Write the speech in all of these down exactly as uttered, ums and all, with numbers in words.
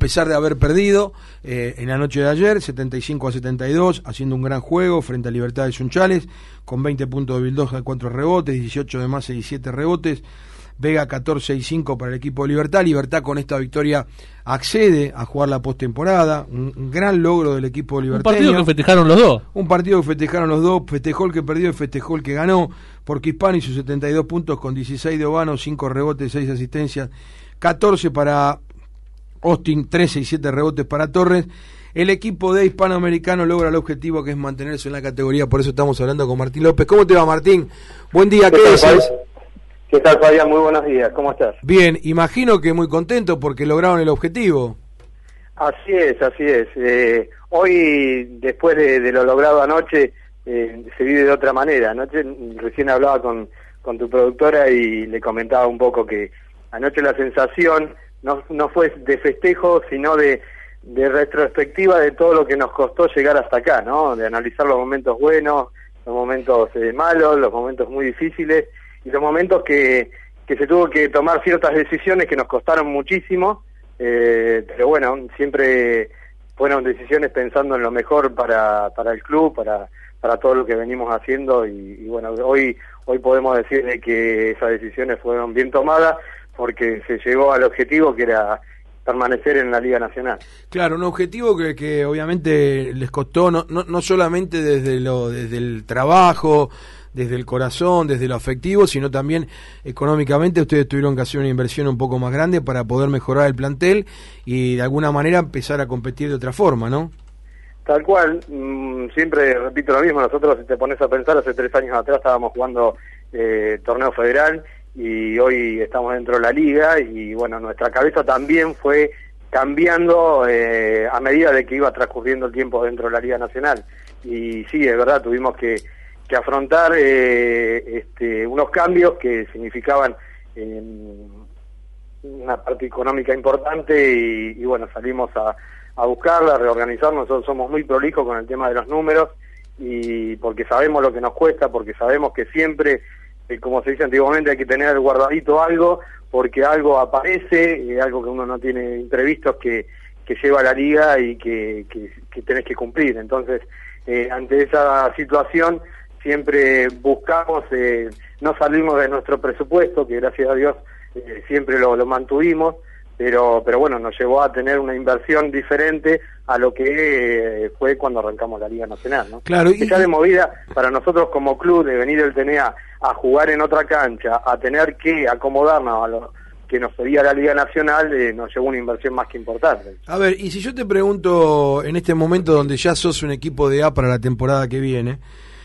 pesar de haber perdido eh, en la noche de ayer, setenta y cinco a setenta y dos, haciendo un gran juego frente a Libertad de Sunchales, con veinte puntos de Vildosa, cuatro rebotes, dieciocho de Massa y siete rebotes. Vega catorce y cinco para el equipo de Libertad. Libertad con esta victoria accede a jugar la postemporada, un, un gran logro del equipo de Libertad. Un partido que festejaron los dos. Un partido que festejaron los dos, festejó el que perdió y festejó el que ganó, porque Hispano hizo setenta y dos puntos con dieciséis de Obano, cinco rebotes, seis asistencias, catorce para Austin, trece y siete rebotes para Torres. El equipo de Hispanoamericano logra el objetivo, que es mantenerse en la categoría, por eso estamos hablando con Martín López. ¿Cómo te va, Martín? Buen día, ¿qué dices? ¿Qué tal, Fabián? Muy buenos días, ¿cómo estás? Bien, imagino que muy contento porque lograron el objetivo. Así es, así es. Eh, hoy, después de, de lo logrado anoche, eh, se vive de otra manera. Anoche recién hablaba con, con tu productora y le comentaba un poco que anoche la sensación no, no fue de festejo, sino de, de retrospectiva de todo lo que nos costó llegar hasta acá, ¿no? De analizar los momentos buenos, los momentos eh, malos, los momentos muy difíciles, y los momentos que, que se tuvo que tomar ciertas decisiones que nos costaron muchísimo, eh, pero bueno, siempre fueron decisiones pensando en lo mejor para, para el club, para, para todo lo que venimos haciendo, y, y bueno, hoy, hoy podemos decir de que esas decisiones fueron bien tomadas, porque se llegó al objetivo, que era permanecer en la Liga Nacional. Claro, un objetivo que, que obviamente les costó, no, no, no solamente desde, lo, desde el trabajo, desde el corazón, desde lo afectivo, sino también económicamente. Ustedes tuvieron que hacer una inversión un poco más grande para poder mejorar el plantel y de alguna manera empezar a competir de otra forma, ¿no? Tal cual, mmm, siempre repito lo mismo. Nosotros, si te pones a pensar, hace tres años atrás estábamos jugando eh, torneo federal y hoy estamos dentro de la liga, y bueno, nuestra cabeza también fue cambiando eh, a medida de que iba transcurriendo el tiempo dentro de la Liga Nacional. Y sí, es verdad, tuvimos que que afrontar eh, este, unos cambios que significaban eh, una parte económica importante, y, y bueno, salimos a, a buscarla, a reorganizarnos. Nosotros somos muy prolijos con el tema de los números, y porque sabemos lo que nos cuesta, porque sabemos que siempre, eh, como se dice antiguamente, hay que tener guardadito algo, porque algo aparece, eh, algo que uno no tiene imprevistos, que, que lleva a la liga y que, que, que tenés que cumplir. Entonces, eh, ante esa situación, siempre buscamos, eh, no salimos de nuestro presupuesto, que gracias a Dios eh, siempre lo, lo mantuvimos, pero pero bueno, nos llevó a tener una inversión diferente a lo que eh, fue cuando arrancamos la Liga Nacional, ¿no? Claro, y ya de movida, para nosotros como club, de venir el T N A a jugar en otra cancha, a tener que acomodarnos a lo que nos pedía la Liga Nacional, eh, nos llevó una inversión más que importante. A ver, y si yo te pregunto, en este momento donde ya sos un equipo de A para la temporada que viene,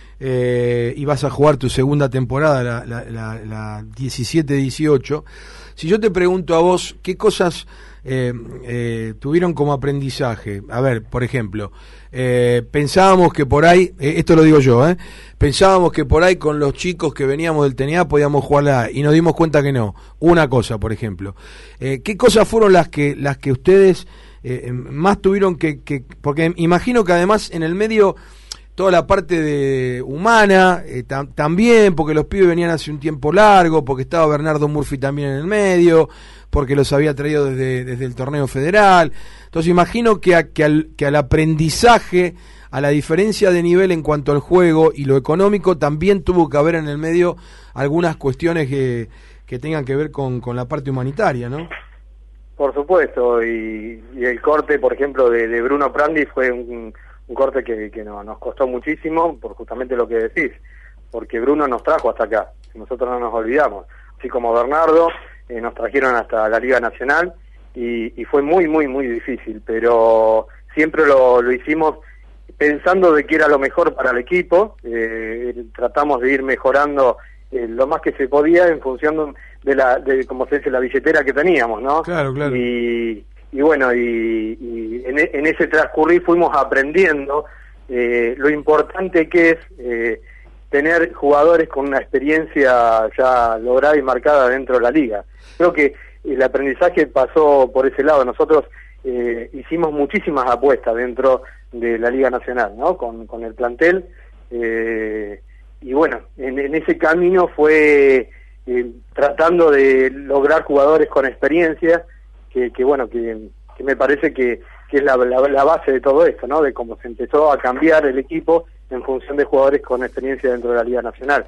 Eh, y vas a jugar tu segunda temporada, la, la, la, la diecisiete dieciocho, si yo te pregunto a vos, ¿qué cosas eh, eh, tuvieron como aprendizaje? A ver, por ejemplo, eh, pensábamos que por ahí, eh, esto lo digo yo, eh, pensábamos que por ahí con los chicos que veníamos del T N A podíamos jugar la A, y nos dimos cuenta que no. Una cosa, por ejemplo, eh, ¿qué cosas fueron las que las que ustedes eh, más tuvieron que, que, porque imagino que además en el medio toda la parte de humana, eh, tam, también, porque los pibes venían hace un tiempo largo, porque estaba Bernardo Murphy también en el medio, porque los había traído desde, desde el torneo federal. Entonces imagino que, a, que, al, que al aprendizaje, a la diferencia de nivel en cuanto al juego y lo económico, también tuvo que haber en el medio algunas cuestiones que, que tengan que ver con, con la parte humanitaria, ¿no? Por supuesto, y, y el corte, por ejemplo, de, de Bruno Prandi fue un... un corte que, que no, nos costó muchísimo, por justamente lo que decís, porque Bruno nos trajo hasta acá, nosotros no nos olvidamos, así como Bernardo, eh, nos trajeron hasta la Liga Nacional, y, y fue muy, muy, muy difícil, pero siempre lo, lo hicimos pensando de que era lo mejor para el equipo, eh, tratamos de ir mejorando eh, lo más que se podía en función de la, de como se dice, la billetera que teníamos, ¿no? Claro, claro. Y Y bueno, y, y en, en ese transcurrir fuimos aprendiendo eh, lo importante que es eh, tener jugadores con una experiencia ya lograda y marcada dentro de la liga. Creo que el aprendizaje pasó por ese lado. Nosotros eh, hicimos muchísimas apuestas dentro de la Liga Nacional, ¿no? Con, con el plantel. Eh, y bueno, en, en ese camino fue eh, tratando de lograr jugadores con experiencia, que, que bueno, que, que me parece que, que es la, la, la base de todo esto, ¿no? De cómo se empezó a cambiar el equipo en función de jugadores con experiencia dentro de la Liga Nacional.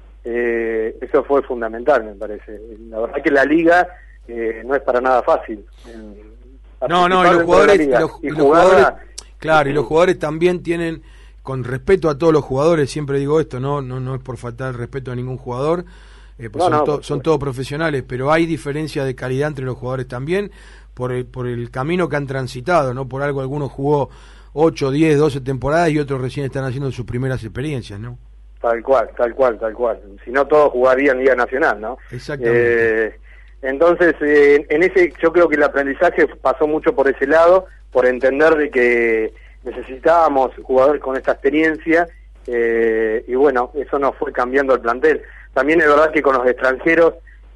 Eh, eso fue fundamental, me parece. La verdad que la Liga eh, no es para nada fácil. Eh, no, no, y los jugadores, y los, y los jugadores, claro, y los jugadores también tienen, con respeto a todos los jugadores, siempre digo esto, no, no, no es por faltar el respeto a ningún jugador, eh, pues no, son, no, to, son todos profesionales, pero hay diferencia de calidad entre los jugadores también, por el, por el camino que han transitado, ¿no? Por algo algunos jugó ocho, diez, doce temporadas y otros recién están haciendo sus primeras experiencias, ¿no? Tal cual, tal cual, tal cual. Si no, todos jugarían Liga Nacional, ¿no? Exactamente. Eh, entonces, eh, en ese, yo creo que el aprendizaje pasó mucho por ese lado, por entender de que necesitábamos jugadores con esta experiencia, eh, y bueno, eso nos fue cambiando el plantel. También es verdad que con los extranjeros,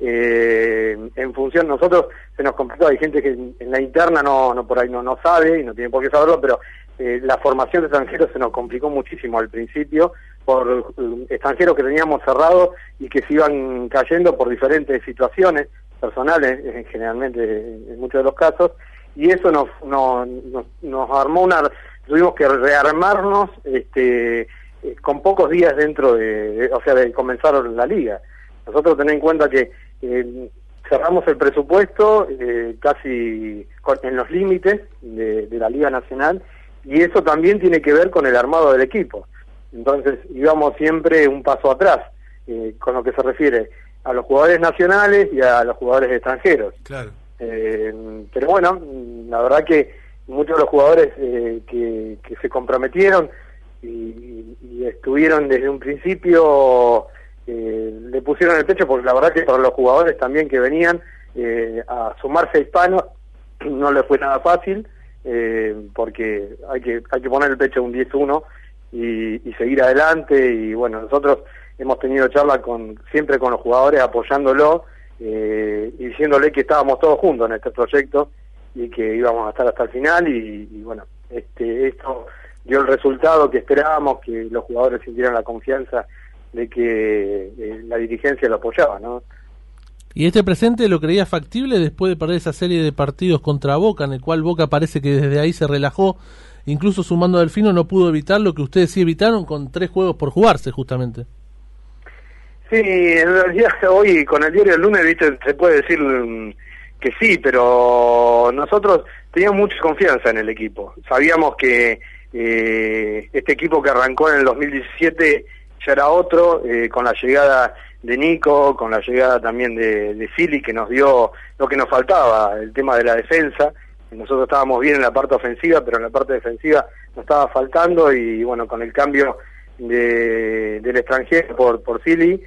eh, en función, nosotros se nos complicó, hay gente que en la interna no, no por ahí no, no sabe y no tiene por qué saberlo, pero eh, la formación de extranjeros se nos complicó muchísimo al principio, por eh, extranjeros que teníamos cerrados y que se iban cayendo por diferentes situaciones personales, eh, generalmente en muchos de los casos, y eso nos, nos, nos, nos armó una, tuvimos que rearmarnos este, eh, con pocos días dentro de, de, o sea, de comenzar la liga. Nosotros tened en cuenta que eh, cerramos el presupuesto eh, casi con, en los límites de, de la Liga Nacional, y eso también tiene que ver con el armado del equipo. Entonces íbamos siempre un paso atrás, eh, con lo que se refiere a los jugadores nacionales y a los jugadores extranjeros. Claro. Eh, pero bueno, la verdad que muchos de los jugadores eh, que, que se comprometieron y, y estuvieron desde un principio, eh, le pusieron el pecho, porque la verdad que para los jugadores también que venían eh, a sumarse a Hispano no les fue nada fácil, eh, porque hay que hay que poner el pecho un diez uno y, y seguir adelante. Y bueno, nosotros hemos tenido charla con siempre con los jugadores, apoyándolo eh, y diciéndole que estábamos todos juntos en este proyecto y que íbamos a estar hasta el final, y, y bueno, este esto dio el resultado que esperábamos, que los jugadores sintieran la confianza de que eh, la dirigencia lo apoyaba, ¿no? ¿Y este presente lo creía factible después de perder esa serie de partidos contra Boca, en el cual Boca parece que desde ahí se relajó, incluso sumando a Delfino no pudo evitar lo que ustedes sí evitaron con tres juegos por jugarse justamente? Sí, en realidad hoy con el diario del lunes, viste, se puede decir que sí, pero nosotros teníamos mucha confianza en el equipo. Sabíamos que eh, este equipo que arrancó en el dos mil diecisiete ya era otro, eh, con la llegada de Nico, con la llegada también de, de Fili, que nos dio lo que nos faltaba, el tema de la defensa. Nosotros estábamos bien en la parte ofensiva, pero en la parte defensiva nos estaba faltando, y bueno, con el cambio de, del extranjero por, por Fili,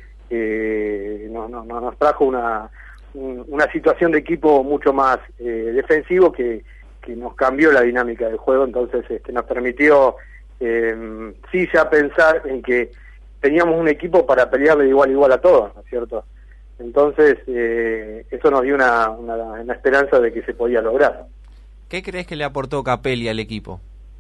eh, no, no, no, nos trajo una, un, una situación de equipo mucho más eh, defensivo que, que nos cambió la dinámica del juego. Entonces este, nos permitió eh, sí ya pensar en que teníamos un equipo para pelear de igual a igual a todos, ¿no es cierto? Entonces eh, eso nos dio una, una, una esperanza de que se podía lograr. ¿Qué crees que le aportó Capelli al equipo?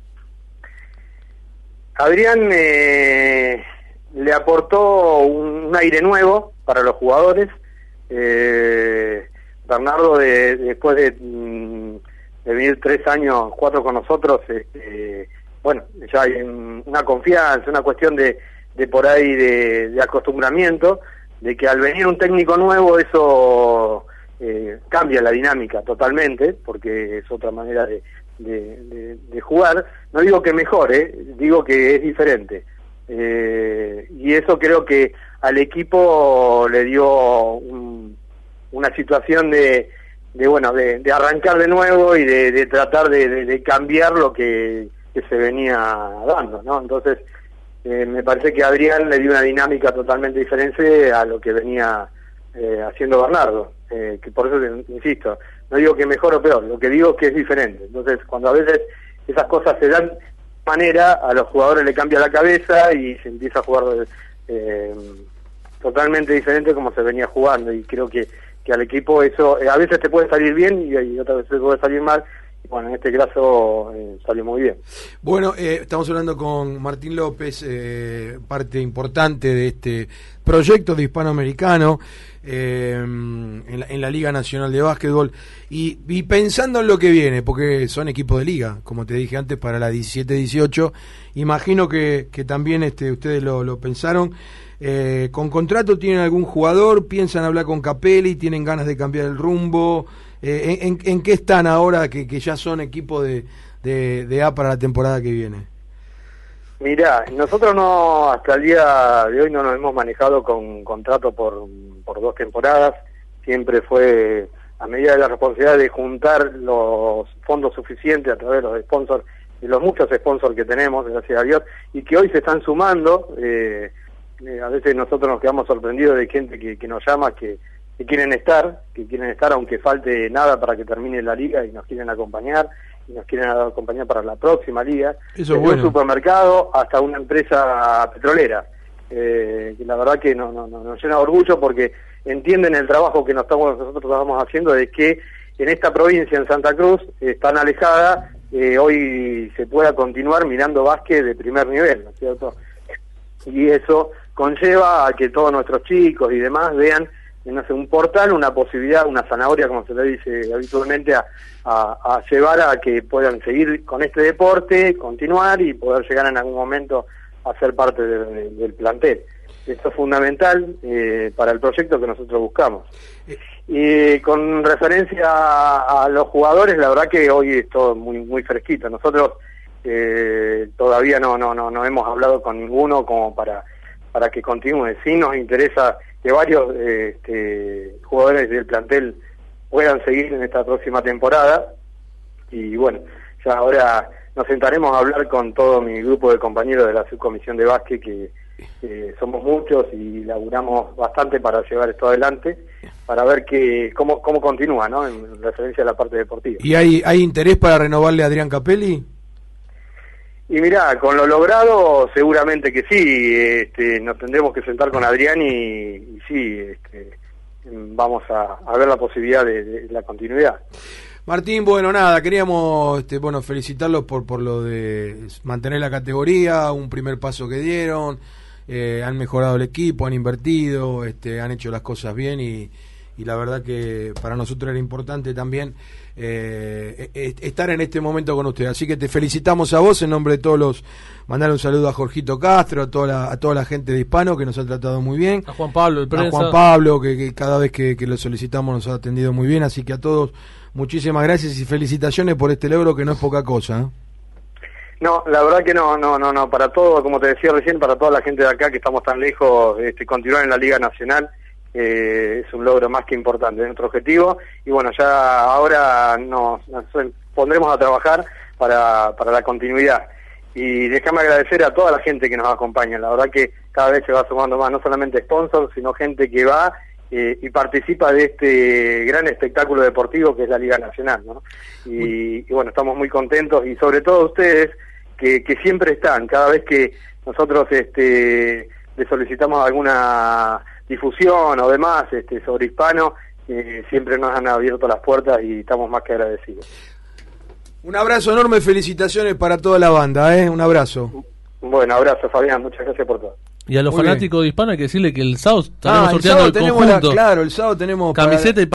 Adrián eh, le aportó un, un aire nuevo para los jugadores. eh, Bernardo, de, después de, de venir tres años, cuatro con nosotros, este, bueno, ya hay una confianza, una cuestión de, de por ahí de, de acostumbramiento, de que al venir un técnico nuevo eso eh, cambia la dinámica totalmente, porque es otra manera de, de, de, de jugar. No digo que mejore, digo que es diferente. Eh, y eso creo que al equipo le dio un, una situación de, de bueno, de, de arrancar de nuevo y de, de tratar de, de, de cambiar lo que, que se venía dando, ¿no? Entonces, eh, me parece que Adrián le dio una dinámica totalmente diferente a lo que venía eh, haciendo Bernardo, eh, que por eso, insisto, no digo que mejor o peor, lo que digo es que es diferente. Entonces, cuando a veces esas cosas se dan de manera, a los jugadores le cambia la cabeza y se empieza a jugar eh, totalmente diferente como se venía jugando, y creo que, que al equipo eso eh, a veces te puede salir bien y, y otras veces te puede salir mal. bueno, en este caso eh, salió muy bien. Bueno, eh, estamos hablando con Martín López, eh, parte importante de este proyecto de hispanoamericano eh, en, la, en la Liga Nacional de Básquetbol, y, y pensando en lo que viene, porque son equipos de liga, como te dije antes, para la diecisiete dieciocho, imagino que, que también este, ustedes lo, lo pensaron. Eh, ¿Con contrato tienen algún jugador? ¿Piensan hablar con Capelli? ¿Tienen ganas de cambiar el rumbo? Eh, en, en, ¿En qué están ahora que, que ya son equipo de, de, de A para la temporada que viene? Mirá, nosotros no, hasta el día de hoy no nos hemos manejado con contrato por, por dos temporadas. Siempre fue a medida de la responsabilidad de juntar los fondos suficientes a través de los sponsors, y los muchos sponsors que tenemos, gracias a Dios, y que hoy se están sumando. Eh, eh, a veces nosotros nos quedamos sorprendidos de gente que, que nos llama, que, que quieren estar, que quieren estar aunque falte nada para que termine la liga, y nos quieren acompañar, y nos quieren acompañar para la próxima liga. Eso desde es bueno. Un supermercado hasta una empresa petrolera, eh, que la verdad que no, no, no, nos llena de orgullo, porque entienden el trabajo que nos estamos, nosotros estamos haciendo, de que en esta provincia, en Santa Cruz, eh, tan alejada, eh, hoy se pueda continuar mirando básquet de primer nivel, ¿no es cierto? Y eso conlleva a que todos nuestros chicos y demás vean en no sé, un portal, una posibilidad, una zanahoria, como se le dice habitualmente, a, a, a llevar a que puedan seguir con este deporte, continuar y poder llegar en algún momento a ser parte de, de, del plantel. Esto es fundamental eh, para el proyecto que nosotros buscamos. Y con referencia a, a los jugadores, la verdad que hoy es todo muy muy fresquito. Nosotros eh, todavía no no no no hemos hablado con ninguno como para para que continúe. Sí nos interesa que varios eh, este, jugadores del plantel puedan seguir en esta próxima temporada, y bueno, ya ahora nos sentaremos a hablar con todo mi grupo de compañeros de la subcomisión de básquet, que eh, somos muchos y laburamos bastante para llevar esto adelante, para ver que cómo cómo continúa, ¿no?, en referencia a la parte deportiva. ¿Y hay hay interés para renovarle a Adrián Capelli? Y mirá, con lo logrado seguramente que sí. Este, nos tendremos que sentar con Adrián y, y sí, este, vamos a, a ver la posibilidad de, de la continuidad. Martín, bueno, nada, queríamos este, bueno, felicitarlos por, por lo de mantener la categoría, un primer paso que dieron, eh, han mejorado el equipo, han invertido, este, han hecho las cosas bien, y, y la verdad que para nosotros era importante también eh, estar en este momento con usted. Así que te felicitamos a vos en nombre de todos los, mandar un saludo a Jorgito Castro, a toda la, a toda la gente de Hispano que nos ha tratado muy bien, a Juan Pablo, el prensa. a Juan Pablo que, que cada vez que, que lo solicitamos nos ha atendido muy bien, así que a todos muchísimas gracias y felicitaciones por este logro que no es poca cosa, ¿eh? No, la verdad que no, no, no, no, para todo, como te decía recién, para toda la gente de acá que estamos tan lejos, este, continuar en la Liga Nacional eh, es un logro más que importante, es nuestro objetivo, y bueno, ya ahora nos, nos pondremos a trabajar para, para la continuidad. Y déjame agradecer a toda la gente que nos acompaña, la verdad que cada vez se va sumando más, no solamente sponsors, sino gente que va eh, y participa de este gran espectáculo deportivo que es la Liga Nacional, ¿no? Y, y bueno, estamos muy contentos, y sobre todo ustedes que, que siempre están, cada vez que nosotros este, le solicitamos alguna difusión o demás este, sobre Hispano, eh, siempre nos han abierto las puertas y estamos más que agradecidos. Un abrazo enorme, felicitaciones para toda la banda, ¿eh? Un abrazo. Bueno, abrazo Fabián, muchas gracias por todo. Y a los Muy fanáticos bien. de Hispano hay que decirle que el sábado estaremos Ah, el sorteando sábado el tenemos conjunto, la, claro, el sábado tenemos camiseta para... y